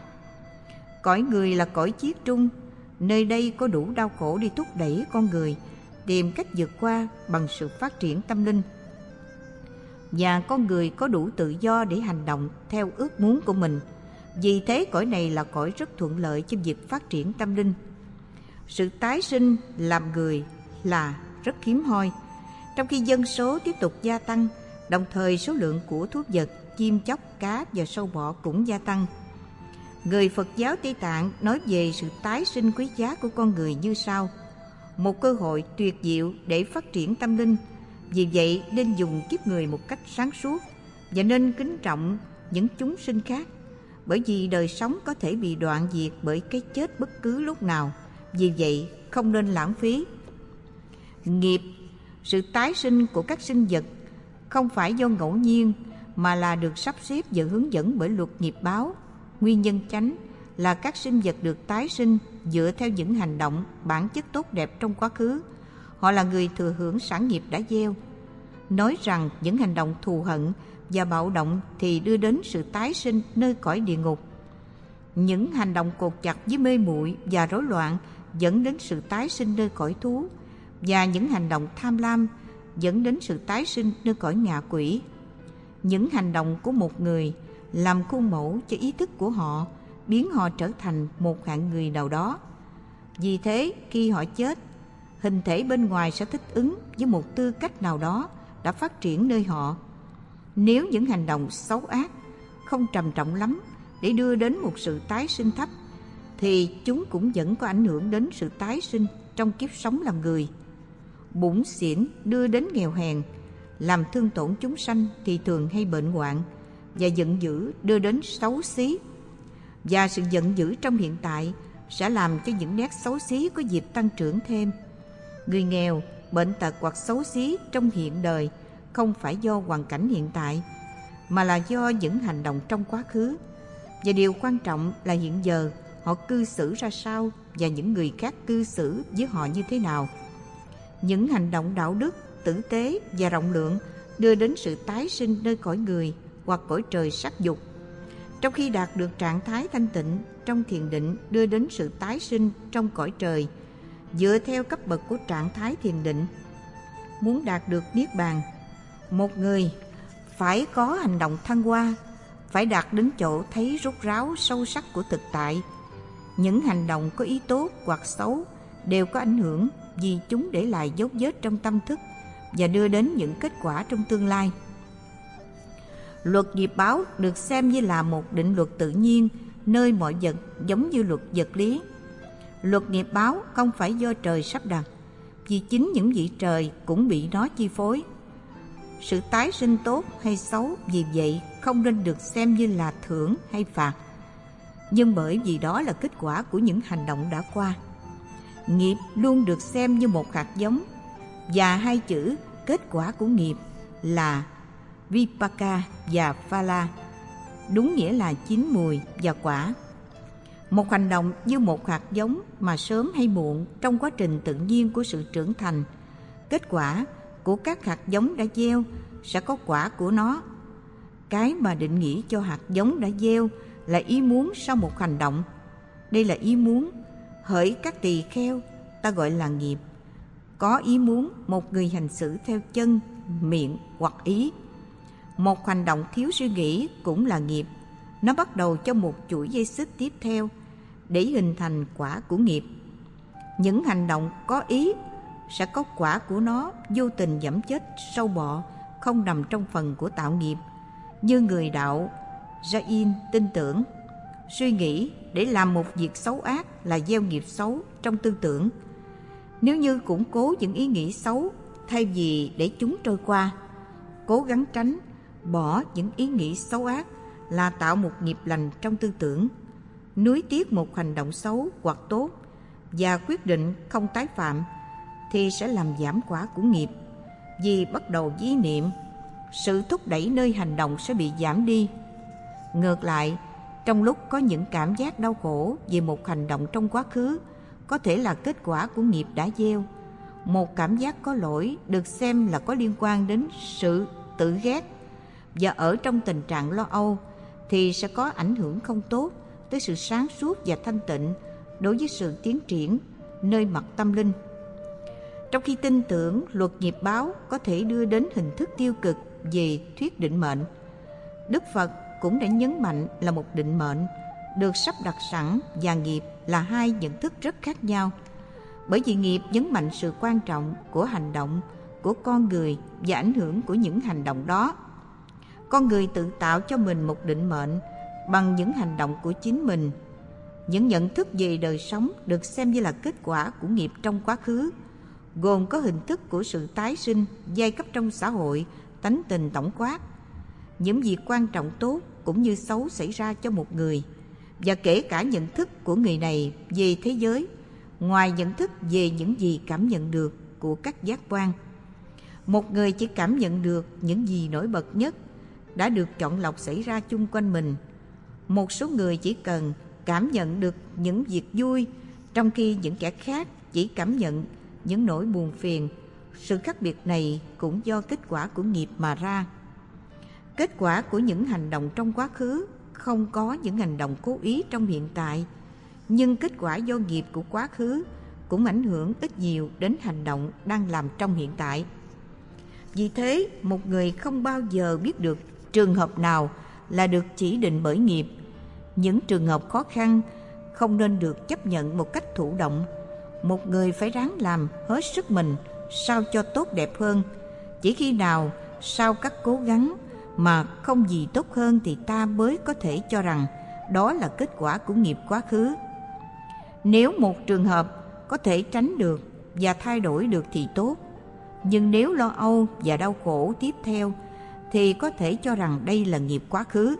Cõi người là cõi chiết trung, nơi đây có đủ đau khổ đi thúc đẩy con người tìm cách vượt qua bằng sự phát triển tâm linh. Và con người có đủ tự do để hành động theo ước muốn của mình. Vì thế cõi này là cõi rất thuận lợi cho việc phát triển tâm linh. Sự tái sinh làm người là rất hiếm hoi, trong khi dân số tiếp tục gia tăng, đồng thời số lượng của thú vật, chim chóc, cá và sâu bọ cũng gia tăng. Người Phật giáo Tây Tạng nói về sự tái sinh quý giá của con người như sau: một cơ hội tuyệt diệu để phát triển tâm linh, vì vậy nên dùng kiếp người một cách sáng suốt và nên kính trọng những chúng sinh khác, bởi vì đời sống có thể bị đoạn diệt bởi cái chết bất cứ lúc nào, vì vậy không nên lãng phí. Nghiệp, sự tái sinh của các sinh vật không phải do ngẫu nhiên mà là được sắp xếp và hướng dẫn bởi luật nghiệp báo. Nguyên nhân chánh là các sinh vật được tái sinh dựa theo những hành động bản chất tốt đẹp trong quá khứ. Họ là người thừa hưởng sản nghiệp đã gieo. Nói rằng những hành động thù hận và bạo động thì đưa đến sự tái sinh nơi cõi địa ngục. Những hành động cột chặt với mê muội và rối loạn dẫn đến sự tái sinh nơi cõi thú, và những hành động tham lam dẫn đến sự tái sinh nơi cõi ngạ quỷ. Những hành động của một người làm khuôn mẫu cho ý thức của họ, biến họ trở thành một hạng người nào đó. Vì thế, khi họ chết, hình thể bên ngoài sẽ thích ứng với một tư cách nào đó đã phát triển nơi họ. Nếu những hành động xấu ác không trầm trọng lắm để đưa đến một sự tái sinh thấp, thì chúng cũng vẫn có ảnh hưởng đến sự tái sinh trong kiếp sống làm người. Bủn xỉn đưa đến nghèo hèn, làm thương tổn chúng sanh thì thường hay bệnh hoạn, và giận dữ đưa đến xấu xí. Và sự giận dữ trong hiện tại sẽ làm cho những nét xấu xí có dịp tăng trưởng thêm. Người nghèo, bệnh tật hoặc xấu xí trong hiện đời không phải do hoàn cảnh hiện tại, mà là do những hành động trong quá khứ. Và điều quan trọng là hiện giờ họ cư xử ra sao và những người khác cư xử với họ như thế nào. Những hành động đạo đức, tử tế và rộng lượng đưa đến sự tái sinh nơi cõi người hoặc cõi trời sắc dục, trong khi đạt được trạng thái thanh tịnh trong thiền định đưa đến sự tái sinh trong cõi trời dựa theo cấp bậc của trạng thái thiền định. Muốn đạt được niết bàn, một người phải có hành động thăng hoa, phải đạt đến chỗ thấy rốt ráo sâu sắc của thực tại. Những hành động có ý tốt hoặc xấu đều có ảnh hưởng vì chúng để lại dấu vết trong tâm thức và đưa đến những kết quả trong tương lai. Luật nghiệp báo được xem như là một định luật tự nhiên nơi mọi vật giống như luật vật lý. Luật nghiệp báo không phải do trời sắp đặt, vì chính những vị trời cũng bị nó chi phối. Sự tái sinh tốt hay xấu vì vậy không nên được xem như là thưởng hay phạt, nhưng bởi vì đó là kết quả của những hành động đã qua. Nghiệp luôn được xem như một hạt giống, và hai chữ kết quả của nghiệp là Vipaka và Phala, đúng nghĩa là chín mùi và quả. Một hành động như một hạt giống mà sớm hay muộn trong quá trình tự nhiên của sự trưởng thành, kết quả của các hạt giống đã gieo sẽ có quả của nó. Cái mà định nghĩa cho hạt giống đã gieo là ý muốn sau một hành động. Đây là ý muốn, hỡi các tỳ kheo, ta gọi là nghiệp. Có ý muốn một người hành xử theo chân, miệng hoặc ý. Một hành động thiếu suy nghĩ cũng là nghiệp. Nó bắt đầu cho một chuỗi dây xích tiếp theo để hình thành quả của nghiệp. Những hành động có ý sẽ có quả của nó, vô tình giẫm chết sâu bọ không nằm trong phần của tạo nghiệp, như người đạo Jain tin tưởng. Suy nghĩ để làm một việc xấu ác là gieo nghiệp xấu trong tư tưởng. Nếu như củng cố những ý nghĩ xấu thay vì để chúng trôi qua, cố gắng tránh bỏ những ý nghĩ xấu ác là tạo một nghiệp lành trong tư tưởng. Nuối tiếc một hành động xấu hoặc tốt và quyết định không tái phạm thì sẽ làm giảm quả của nghiệp. Vì bắt đầu với ý niệm, sự thúc đẩy nơi hành động sẽ bị giảm đi. Ngược lại, trong lúc có những cảm giác đau khổ về một hành động trong quá khứ có thể là kết quả của nghiệp đã gieo. Một cảm giác có lỗi được xem là có liên quan đến sự tự ghét, và ở trong tình trạng lo âu thì sẽ có ảnh hưởng không tốt tới sự sáng suốt và thanh tịnh đối với sự tiến triển nơi mặt tâm linh. Trong khi tin tưởng luật nghiệp báo có thể đưa đến hình thức tiêu cực về thuyết định mệnh, Đức Phật cũng đã nhấn mạnh là một định mệnh được sắp đặt sẵn và nghiệp là hai nhận thức rất khác nhau. Bởi vì nghiệp nhấn mạnh sự quan trọng của hành động của con người và ảnh hưởng của những hành động đó. Con người tự tạo cho mình một định mệnh bằng những hành động của chính mình. Những nhận thức về đời sống được xem như là kết quả của nghiệp trong quá khứ, gồm có hình thức của sự tái sinh, giai cấp trong xã hội, tánh tình tổng quát, những việc quan trọng tốt cũng như xấu xảy ra cho một người, và kể cả nhận thức của người này về thế giới, ngoài nhận thức về những gì cảm nhận được của các giác quan. Một người chỉ cảm nhận được những gì nổi bật nhất đã được chọn lọc xảy ra chung quanh mình. Một số người chỉ cần cảm nhận được những việc vui, trong khi những kẻ khác chỉ cảm nhận những nỗi buồn phiền. Sự khác biệt này cũng do kết quả của nghiệp mà ra. Kết quả của những hành động trong quá khứ không có những hành động cố ý trong hiện tại, nhưng kết quả do nghiệp của quá khứ cũng ảnh hưởng ít nhiều đến hành động đang làm trong hiện tại. Vì thế, một người không bao giờ biết được trường hợp nào là được chỉ định bởi nghiệp. Những trường hợp khó khăn không nên được chấp nhận một cách thụ động. Một người phải ráng làm hết sức mình sao cho tốt đẹp hơn. Chỉ khi nào sau các cố gắng mà không gì tốt hơn thì ta mới có thể cho rằng đó là kết quả của nghiệp quá khứ. Nếu một trường hợp có thể tránh được và thay đổi được thì tốt, nhưng nếu lo âu và đau khổ tiếp theo thì có thể cho rằng đây là nghiệp quá khứ.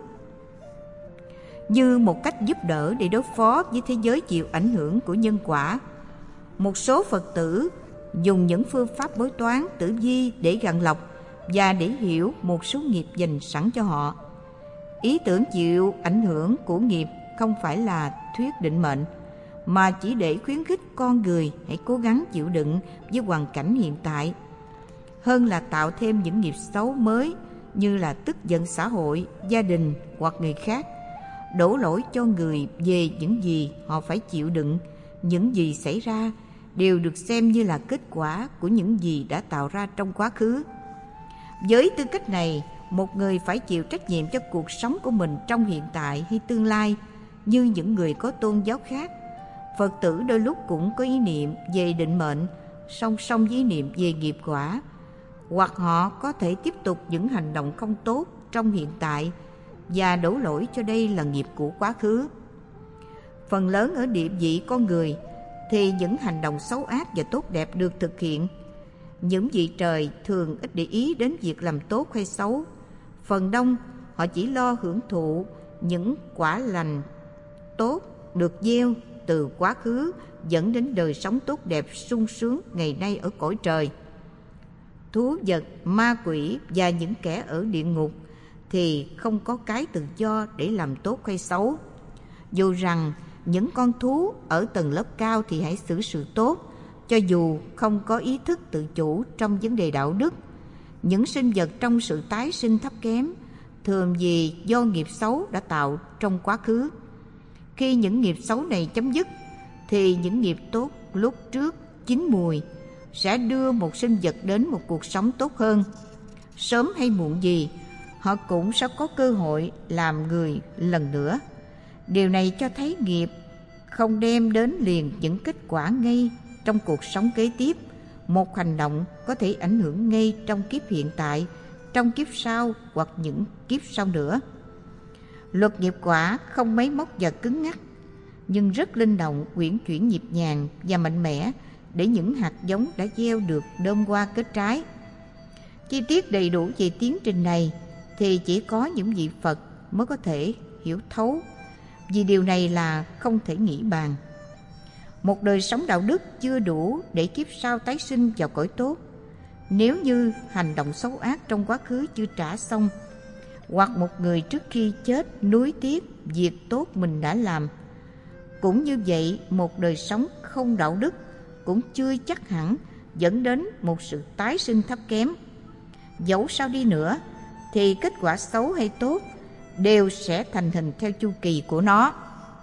Như một cách giúp đỡ để đối phó với thế giới chịu ảnh hưởng của nhân quả, một số Phật tử dùng những phương pháp bói toán tử vi để gạn lọc và để hiểu một số nghiệp dành sẵn cho họ. Ý tưởng chịu ảnh hưởng của nghiệp không phải là thuyết định mệnh, mà chỉ để khuyến khích con người hãy cố gắng chịu đựng với hoàn cảnh hiện tại, hơn là tạo thêm những nghiệp xấu mới như là tức giận xã hội, gia đình hoặc người khác, đổ lỗi cho người về những gì họ phải chịu đựng. Những gì xảy ra đều được xem như là kết quả của những gì đã tạo ra trong quá khứ. Với tư cách này, một người phải chịu trách nhiệm cho cuộc sống của mình trong hiện tại hay tương lai. Như những người có tôn giáo khác, Phật tử đôi lúc cũng có ý niệm về định mệnh song song với ý niệm về nghiệp quả, hoặc họ có thể tiếp tục những hành động không tốt trong hiện tại và đổ lỗi cho đây là nghiệp của quá khứ. Phần lớn ở địa vị con người thì những hành động xấu ác và tốt đẹp được thực hiện. Những vị trời thường ít để ý đến việc làm tốt hay xấu. Phần đông họ chỉ lo hưởng thụ những quả lành tốt được gieo từ quá khứ dẫn đến đời sống tốt đẹp sung sướng ngày nay ở cõi trời. Thú vật, ma quỷ và những kẻ ở địa ngục thì không có cái tự do để làm tốt hay xấu. Dù rằng những con thú ở tầng lớp cao thì hãy xử sự tốt, cho dù không có ý thức tự chủ trong vấn đề đạo đức. Những sinh vật trong sự tái sinh thấp kém thường vì do nghiệp xấu đã tạo trong quá khứ. Khi những nghiệp xấu này chấm dứt thì những nghiệp tốt lúc trước chín mùi sẽ đưa một sinh vật đến một cuộc sống tốt hơn. Sớm hay muộn gì, họ cũng sẽ có cơ hội làm người lần nữa. Điều này cho thấy nghiệp không đem đến liền những kết quả ngay trong cuộc sống kế tiếp. Một hành động có thể ảnh hưởng ngay trong kiếp hiện tại, trong kiếp sau hoặc những kiếp sau nữa. Luật nghiệp quả không máy móc và cứng ngắc, nhưng rất linh động, uyển chuyển nhịp nhàng và mạnh mẽ để những hạt giống đã gieo được đơm hoa kết trái. Chi tiết đầy đủ về tiến trình này thì chỉ có những vị Phật mới có thể hiểu thấu, vì điều này là không thể nghĩ bàn. Một đời sống đạo đức chưa đủ để kiếp sau tái sinh vào cõi tốt. Nếu như hành động xấu ác trong quá khứ chưa trả xong, hoặc một người trước khi chết nuối tiếc việc tốt mình đã làm, cũng như vậy một đời sống không đạo đức cũng chưa chắc hẳn dẫn đến một sự tái sinh thấp kém. Dẫu sao đi nữa thì kết quả xấu hay tốt đều sẽ thành hình theo chu kỳ của nó.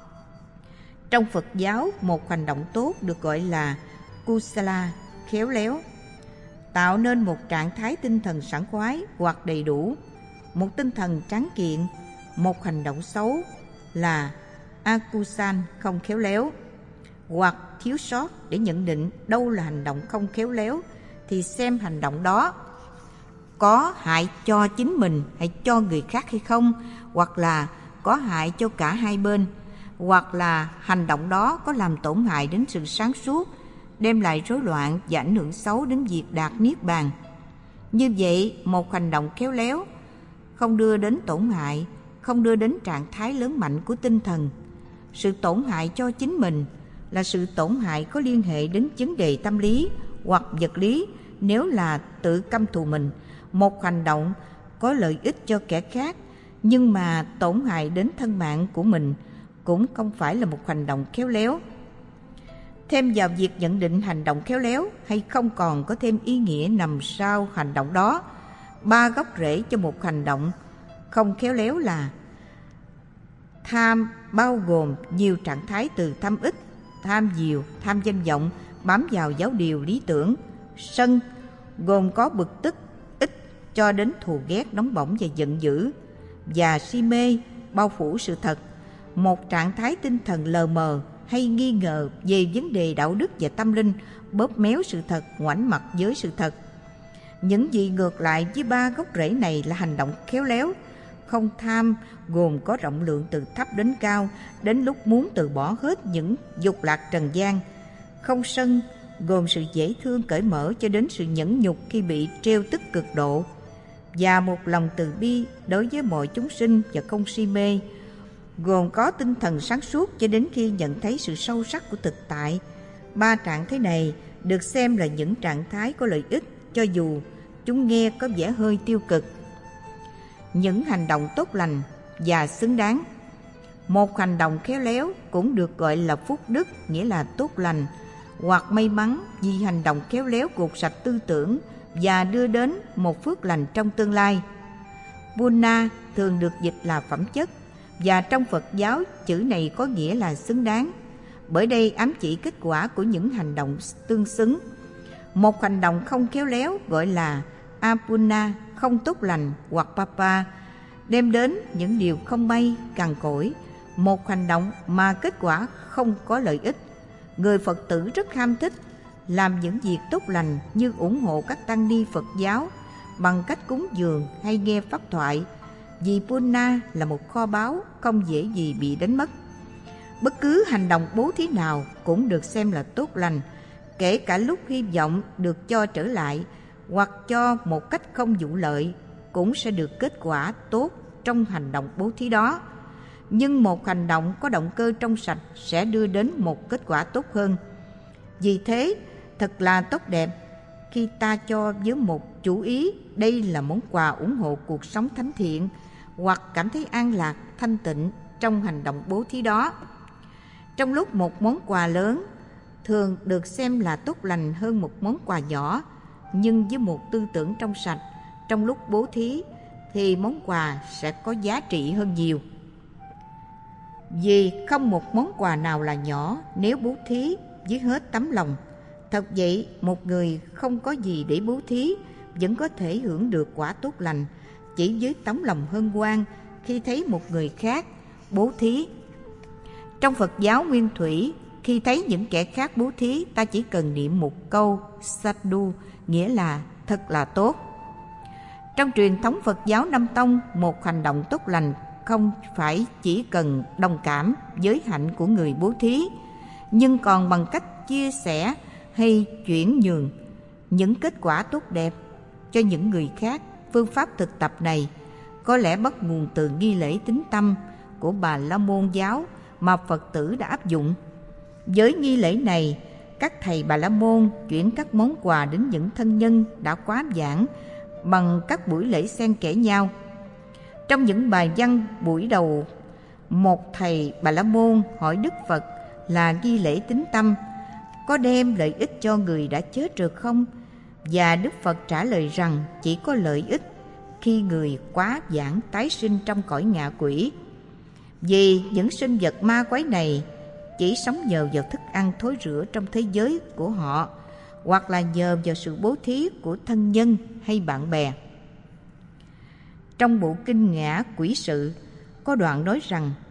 Trong Phật giáo, một hành động tốt được gọi là kusala, khéo léo, tạo nên một trạng thái tinh thần sảng khoái hoặc đầy đủ, một tinh thần tráng kiện. Một hành động xấu là akusan không khéo léo hoặc thiếu sót để nhận định đâu là hành động không khéo léo, thì xem hành động đó có hại cho chính mình hay cho người khác hay không, hoặc là có hại cho cả hai bên, hoặc là hành động đó có làm tổn hại đến sự sáng suốt, đem lại rối loạn và ảnh hưởng xấu đến việc đạt niết bàn. Như vậy, một hành động khéo léo không đưa đến tổn hại, không đưa đến trạng thái lớn mạnh của tinh thần. Sự tổn hại cho chính mình là sự tổn hại có liên hệ đến vấn đề tâm lý hoặc vật lý. Nếu là tự căm thù mình, một hành động có lợi ích cho kẻ khác nhưng mà tổn hại đến thân mạng của mình cũng không phải là một hành động khéo léo. Thêm vào việc nhận định hành động khéo léo hay không còn có thêm ý nghĩa nằm sau hành động đó. Ba gốc rễ cho một hành động không khéo léo là: tham bao gồm nhiều trạng thái từ tham ít, tham nhiều, tham danh vọng, bám vào giáo điều lý tưởng. Sân gồm có bực tức ít cho đến thù ghét nóng bỏng và giận dữ. Và si mê bao phủ sự thật, một trạng thái tinh thần lờ mờ hay nghi ngờ về vấn đề đạo đức và tâm linh, bóp méo sự thật, ngoảnh mặt với sự thật. Những gì ngược lại với ba gốc rễ này là hành động khéo léo. Không tham gồm có rộng lượng từ thấp đến cao, đến lúc muốn từ bỏ hết những dục lạc trần gian. Không sân gồm sự dễ thương cởi mở cho đến sự nhẫn nhục khi bị trêu tức cực độ. Và một lòng từ bi đối với mọi chúng sinh và không si mê, gồm có tinh thần sáng suốt cho đến khi nhận thấy sự sâu sắc của thực tại. Ba trạng thái này được xem là những trạng thái có lợi ích, cho dù chúng nghe có vẻ hơi tiêu cực. Những hành động tốt lành và xứng đáng. Một hành động khéo léo cũng được gọi là phúc đức, nghĩa là tốt lành, hoặc may mắn, vì hành động khéo léo gột sạch tư tưởng và đưa đến một phước lành trong tương lai. Punna thường được dịch là phẩm chất, và trong Phật giáo chữ này có nghĩa là xứng đáng. Bởi đây ám chỉ kết quả của những hành động tương xứng. Một hành động không khéo léo gọi là apunna, không tốt lành, hoặc papa, đem đến những điều không may, cằn cỗi. Một hành động mà kết quả không có lợi ích. Người Phật tử rất ham thích làm những việc tốt lành như ủng hộ các tăng ni Phật giáo bằng cách cúng dường hay nghe pháp thoại, vì Punna là một kho báu không dễ gì bị đánh mất. Bất cứ hành động bố thí nào cũng được xem là tốt lành, kể cả lúc hy vọng được cho trở lại hoặc cho một cách không vụ lợi cũng sẽ được kết quả tốt trong hành động bố thí đó. Nhưng một hành động có động cơ trong sạch sẽ đưa đến một kết quả tốt hơn. Vì thế, thật là tốt đẹp khi ta cho với một chủ ý đây là món quà ủng hộ cuộc sống thánh thiện, hoặc cảm thấy an lạc, thanh tịnh trong hành động bố thí đó. Trong lúc một món quà lớn thường được xem là tốt lành hơn một món quà nhỏ, nhưng với một tư tưởng trong sạch, trong lúc bố thí thì món quà sẽ có giá trị hơn nhiều. Vì không một món quà nào là nhỏ nếu bố thí với hết tấm lòng. Thật vậy, một người không có gì để bố thí vẫn có thể hưởng được quả tốt lành chỉ với tấm lòng hân hoan khi thấy một người khác bố thí. Trong Phật giáo nguyên thủy, khi thấy những kẻ khác bố thí, ta chỉ cần niệm một câu sadhu, nghĩa là thật là tốt. Trong truyền thống Phật giáo Nam Tông, một hành động tốt lành không phải chỉ cần đồng cảm với hạnh của người bố thí, nhưng còn bằng cách chia sẻ hay chuyển nhường những kết quả tốt đẹp cho những người khác. Phương pháp thực tập này có lẽ bắt nguồn từ nghi lễ tín tâm của Bà La Môn giáo mà Phật tử đã áp dụng. Với nghi lễ này, các thầy Bà La Môn chuyển các món quà đến những thân nhân đã quá giảng bằng các buổi lễ xen kẽ nhau. Trong những bài văn buổi đầu, một thầy Bà La Môn hỏi Đức Phật là nghi lễ tín tâm có đem lợi ích cho người đã chết rồi không? Và Đức Phật trả lời rằng chỉ có lợi ích khi người quá giảng tái sinh trong cõi ngạ quỷ. Vì những sinh vật ma quái này chỉ sống nhờ vào thức ăn thối rữa trong thế giới của họ, hoặc là nhờ vào sự bố thí của thân nhân hay bạn bè. Trong bộ kinh Ngã Quỷ Sự có đoạn nói rằng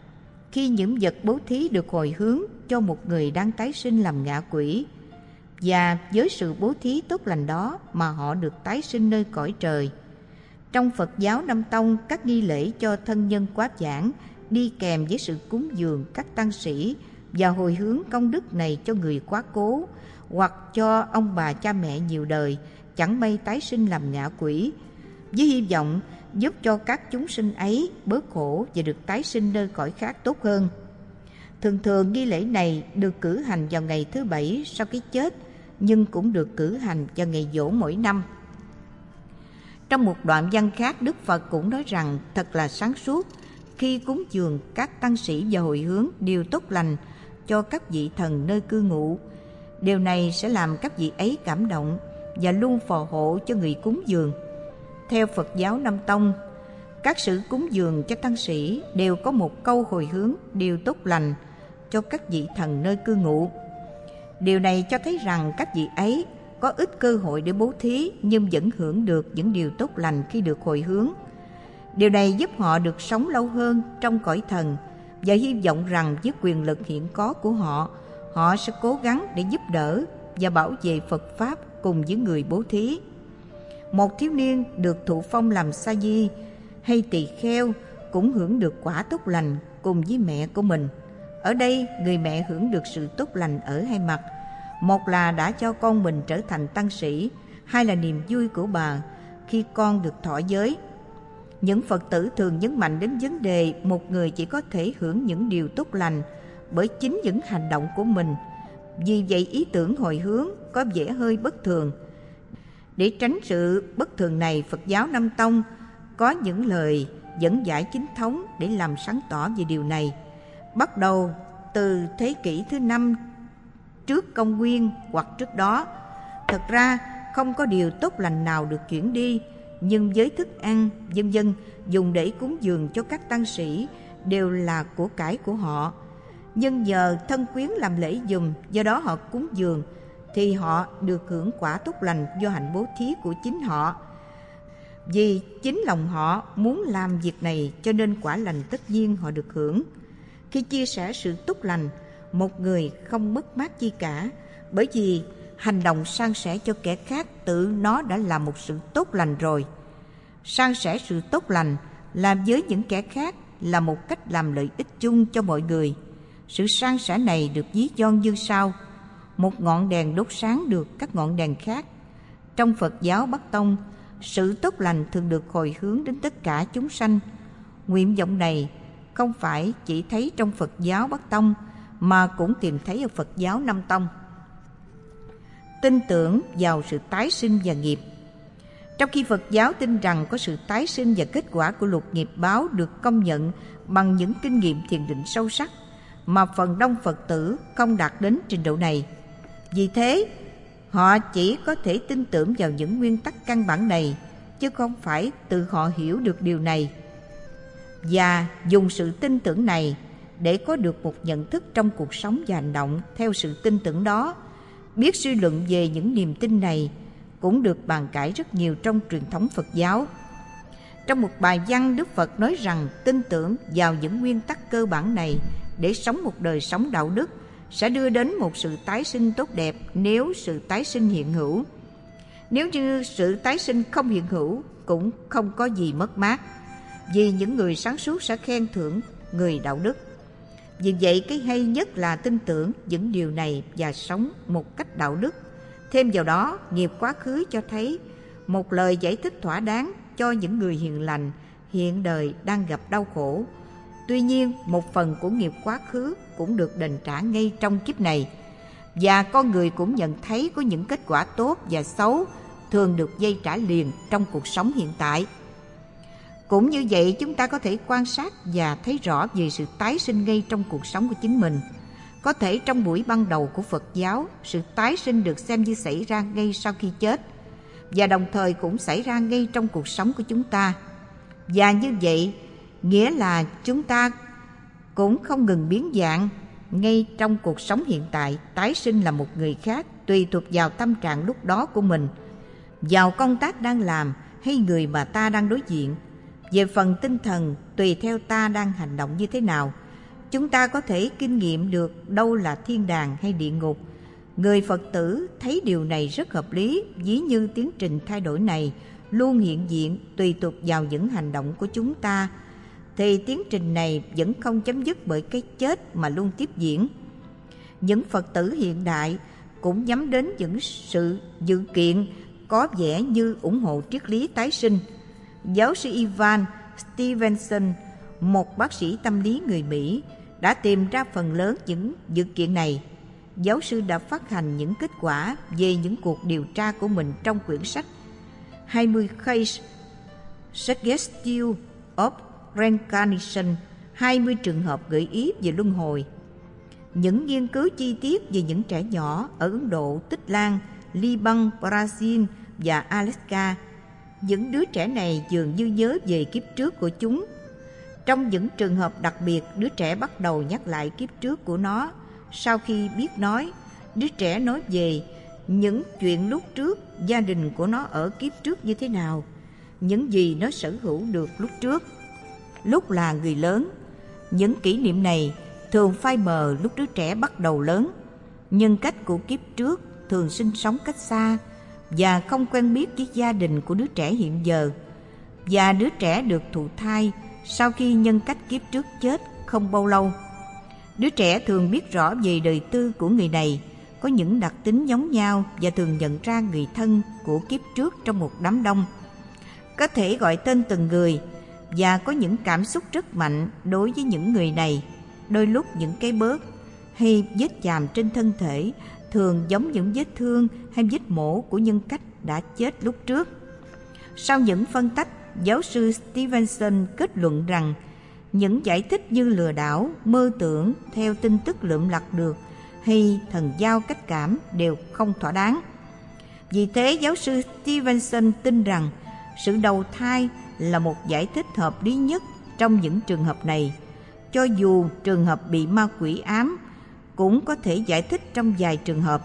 khi những vật bố thí được hồi hướng cho một người đang tái sinh làm ngạ quỷ, và với sự bố thí tốt lành đó mà họ được tái sinh nơi cõi trời. Trong Phật giáo Nam Tông, các nghi lễ cho thân nhân quá giảng đi kèm với sự cúng dường các tăng sĩ và hồi hướng công đức này cho người quá cố hoặc cho ông bà cha mẹ nhiều đời chẳng may tái sinh làm ngạ quỷ, với hy vọng giúp cho các chúng sinh ấy bớt khổ và được tái sinh nơi cõi khác tốt hơn. Thường thường nghi lễ này được cử hành vào ngày thứ bảy sau cái chết, nhưng cũng được cử hành vào ngày giỗ mỗi năm. Trong một đoạn văn khác, Đức Phật cũng nói rằng thật là sáng suốt khi cúng dường các tăng sĩ và hồi hướng điều tốt lành cho các vị thần nơi cư ngụ. Điều này sẽ làm các vị ấy cảm động và luôn phò hộ cho người cúng dường. Theo Phật giáo Nam Tông, các sự cúng dường cho tăng sĩ đều có một câu hồi hướng điều tốt lành cho các vị thần nơi cư ngụ. Điều này cho thấy rằng các vị ấy có ít cơ hội để bố thí nhưng vẫn hưởng được những điều tốt lành khi được hồi hướng. Điều này giúp họ được sống lâu hơn trong cõi thần và hy vọng rằng với quyền lực hiện có của họ, họ sẽ cố gắng để giúp đỡ và bảo vệ Phật Pháp cùng với người bố thí. Một thiếu niên được thụ phong làm sa di hay tỳ kheo cũng hưởng được quả tốt lành cùng với mẹ của mình. Ở đây, người mẹ hưởng được sự tốt lành ở hai mặt. Một là đã cho con mình trở thành tăng sĩ, hai là niềm vui của bà khi con được thọ giới. Những Phật tử thường nhấn mạnh đến vấn đề một người chỉ có thể hưởng những điều tốt lành bởi chính những hành động của mình. Vì vậy ý tưởng hồi hướng có vẻ hơi bất thường. Để tránh sự bất thường này, Phật giáo Nam Tông có những lời dẫn giải chính thống để làm sáng tỏ về điều này. Bắt đầu từ thế kỷ thứ năm trước công nguyên hoặc trước đó, thật ra không có điều tốt lành nào được chuyển đi, nhưng với thức ăn, vân vân dùng để cúng dường cho các tăng sĩ đều là của cải của họ. Nhưng nhờ thân quyến làm lễ dùm, do đó họ cúng dường, thì họ được hưởng quả tốt lành do hạnh bố thí của chính họ. Vì chính lòng họ muốn làm việc này cho nên quả lành tất nhiên họ được hưởng. Khi chia sẻ sự tốt lành, một người không mất mát chi cả, bởi vì hành động san sẻ cho kẻ khác tự nó đã là một sự tốt lành rồi. San sẻ sự tốt lành làm với những kẻ khác là một cách làm lợi ích chung cho mọi người. Sự san sẻ này được ví von như sau: một ngọn đèn đốt sáng được các ngọn đèn khác. Trong Phật giáo Bắc Tông, sự tốt lành thường được hồi hướng đến tất cả chúng sanh. Nguyện vọng này không phải chỉ thấy trong Phật giáo Bắc Tông mà cũng tìm thấy ở Phật giáo Nam Tông. Tin tưởng vào sự tái sinh và nghiệp. Trong khi Phật giáo tin rằng có sự tái sinh và kết quả của luật nghiệp báo được công nhận bằng những kinh nghiệm thiền định sâu sắc, mà phần đông Phật tử không đạt đến trình độ này. Vì thế, họ chỉ có thể tin tưởng vào những nguyên tắc căn bản này, chứ không phải tự họ hiểu được điều này. Và dùng sự tin tưởng này để có được một nhận thức trong cuộc sống và hành động theo sự tin tưởng đó. Biết suy luận về những niềm tin này cũng được bàn cãi rất nhiều trong truyền thống Phật giáo. Trong một bài văn, Đức Phật nói rằng tin tưởng vào những nguyên tắc cơ bản này để sống một đời sống đạo đức sẽ đưa đến một sự tái sinh tốt đẹp nếu sự tái sinh hiện hữu. Nếu như sự tái sinh không hiện hữu cũng không có gì mất mát, vì những người sáng suốt sẽ khen thưởng người đạo đức. Vì vậy cái hay nhất là tin tưởng những điều này và sống một cách đạo đức. Thêm vào đó, nghiệp quá khứ cho thấy một lời giải thích thỏa đáng cho những người hiền lành hiện đời đang gặp đau khổ. Tuy nhiên, một phần của nghiệp quá khứ cũng được đền trả ngay trong kiếp này. Và con người cũng nhận thấy có những kết quả tốt và xấu thường được dây trả liền trong cuộc sống hiện tại. Cũng như vậy, chúng ta có thể quan sát và thấy rõ về sự tái sinh ngay trong cuộc sống của chính mình. Có thể trong buổi ban đầu của Phật giáo, sự tái sinh được xem như xảy ra ngay sau khi chết, và đồng thời cũng xảy ra ngay trong cuộc sống của chúng ta. Và như vậy, nghĩa là chúng ta cũng không ngừng biến dạng ngay trong cuộc sống hiện tại, tái sinh là một người khác tùy thuộc vào tâm trạng lúc đó của mình, vào công tác đang làm hay người mà ta đang đối diện. Về phần tinh thần, tùy theo ta đang hành động như thế nào, chúng ta có thể kinh nghiệm được đâu là thiên đàng hay địa ngục. Người Phật tử thấy điều này rất hợp lý, ví như tiến trình thay đổi này luôn hiện diện tùy thuộc vào những hành động của chúng ta, thì tiến trình này vẫn không chấm dứt bởi cái chết mà luôn tiếp diễn. Những Phật tử hiện đại cũng nhắm đến những sự dự kiện có vẻ như ủng hộ triết lý tái sinh. Giáo sư Ivan Stevenson, một bác sĩ tâm lý người Mỹ, đã tìm ra phần lớn những dự kiện này. Giáo sư đã phát hành những kết quả về những cuộc điều tra của mình trong quyển sách hai mươi Case Suggestions of Reincarnation, hai mươi trường hợp gợi ý về luân hồi. Những nghiên cứu chi tiết về những trẻ nhỏ ở Ấn Độ, Tích Lan, Liban, Brazil và Alaska. Những đứa trẻ này dường như nhớ về kiếp trước của chúng. Trong những trường hợp đặc biệt, đứa trẻ bắt đầu nhắc lại kiếp trước của nó. Sau khi biết nói, đứa trẻ nói về những chuyện lúc trước, gia đình của nó ở kiếp trước như thế nào, những gì nó sở hữu được lúc trước. Lúc là người lớn, những kỷ niệm này thường phai mờ lúc đứa trẻ bắt đầu lớn. Nhân cách của kiếp trước thường sinh sống cách xa và không quen biết với gia đình của đứa trẻ hiện giờ. Và đứa trẻ được thụ thai sau khi nhân cách kiếp trước chết không bao lâu. Đứa trẻ thường biết rõ về đời tư của người này, có những đặc tính giống nhau và thường nhận ra người thân của kiếp trước trong một đám đông. Có thể gọi tên từng người và có những cảm xúc rất mạnh đối với những người này. Đôi lúc những cái bớt hay vết chàm trên thân thể thường giống những vết thương hay vết mổ của nhân cách đã chết lúc trước. Sau những phân tách, giáo sư Stevenson kết luận rằng những giải thích như lừa đảo, mơ tưởng theo tin tức lượm lặt được hay thần giao cách cảm đều không thỏa đáng. Vì thế, giáo sư Stevenson tin rằng sự đầu thai là một giải thích hợp lý nhất trong những trường hợp này. Cho dù trường hợp bị ma quỷ ám cũng có thể giải thích trong vài trường hợp.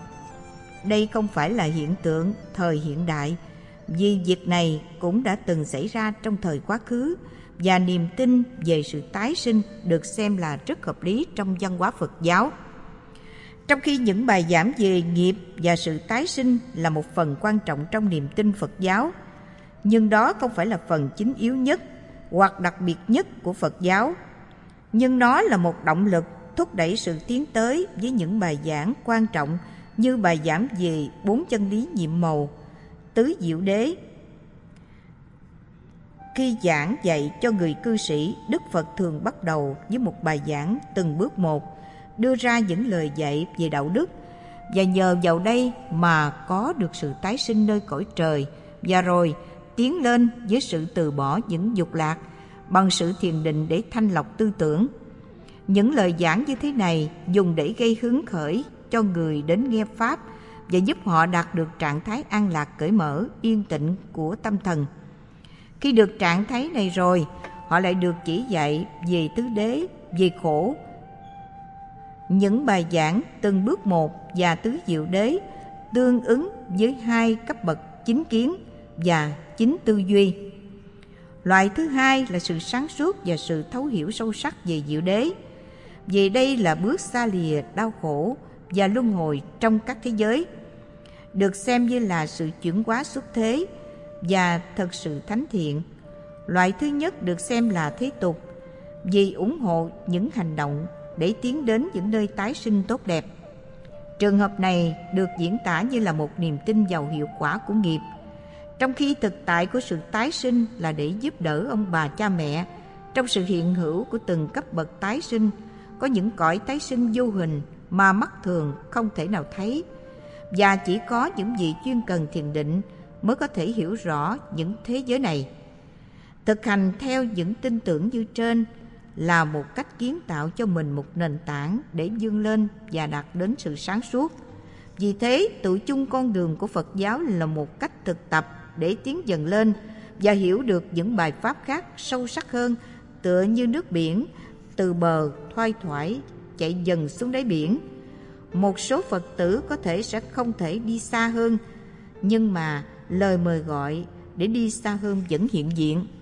Đây không phải là hiện tượng thời hiện đại, vì việc này cũng đã từng xảy ra trong thời quá khứ, và niềm tin về sự tái sinh được xem là rất hợp lý trong văn hóa Phật giáo. Trong khi những bài giảng về nghiệp và sự tái sinh là một phần quan trọng trong niềm tin Phật giáo, nhưng đó không phải là phần chính yếu nhất hoặc đặc biệt nhất của Phật giáo. Nhưng nó là một động lực thúc đẩy sự tiến tới với những bài giảng quan trọng như bài giảng về bốn chân lý nhiệm màu, tứ diệu đế. Khi giảng dạy cho người cư sĩ, Đức Phật thường bắt đầu với một bài giảng từng bước một, đưa ra những lời dạy về đạo đức, và nhờ vào đây mà có được sự tái sinh nơi cõi trời, và rồi tiến lên với sự từ bỏ những dục lạc bằng sự thiền định để thanh lọc tư tưởng. Những lời giảng như thế này dùng để gây hứng khởi cho người đến nghe Pháp và giúp họ đạt được trạng thái an lạc, cởi mở, yên tĩnh của tâm thần. Khi được trạng thái này rồi, họ lại được chỉ dạy về tứ đế, về khổ. Những bài giảng từng bước một và tứ diệu đế tương ứng với hai cấp bậc chính kiến và chính tư duy. Loại thứ hai là sự sáng suốt và sự thấu hiểu sâu sắc về diệu đế. Vì đây là bước xa lìa đau khổ và luân hồi trong các thế giới, được xem như là sự chuyển hóa xuất thế và thật sự thánh thiện. Loại thứ nhất được xem là thế tục, vì ủng hộ những hành động để tiến đến những nơi tái sinh tốt đẹp. Trường hợp này được diễn tả như là một niềm tin vào hiệu quả của nghiệp, trong khi thực tại của sự tái sinh là để giúp đỡ ông bà cha mẹ trong sự hiện hữu của từng cấp bậc tái sinh. Có những cõi tái sinh vô hình mà mắt thường không thể nào thấy, và chỉ có những vị chuyên cần thiền định mới có thể hiểu rõ những thế giới này. Thực hành theo những tin tưởng như trên là một cách kiến tạo cho mình một nền tảng để vươn lên và đạt đến sự sáng suốt. Vì thế, tự chung con đường của Phật giáo là một cách thực tập để tiến dần lên và hiểu được những bài pháp khác sâu sắc hơn, tựa như nước biển từ bờ thoai thoải chạy dần xuống đáy biển. Một số Phật tử có thể sẽ không thể đi xa hơn, nhưng mà lời mời gọi để đi xa hơn vẫn hiện diện.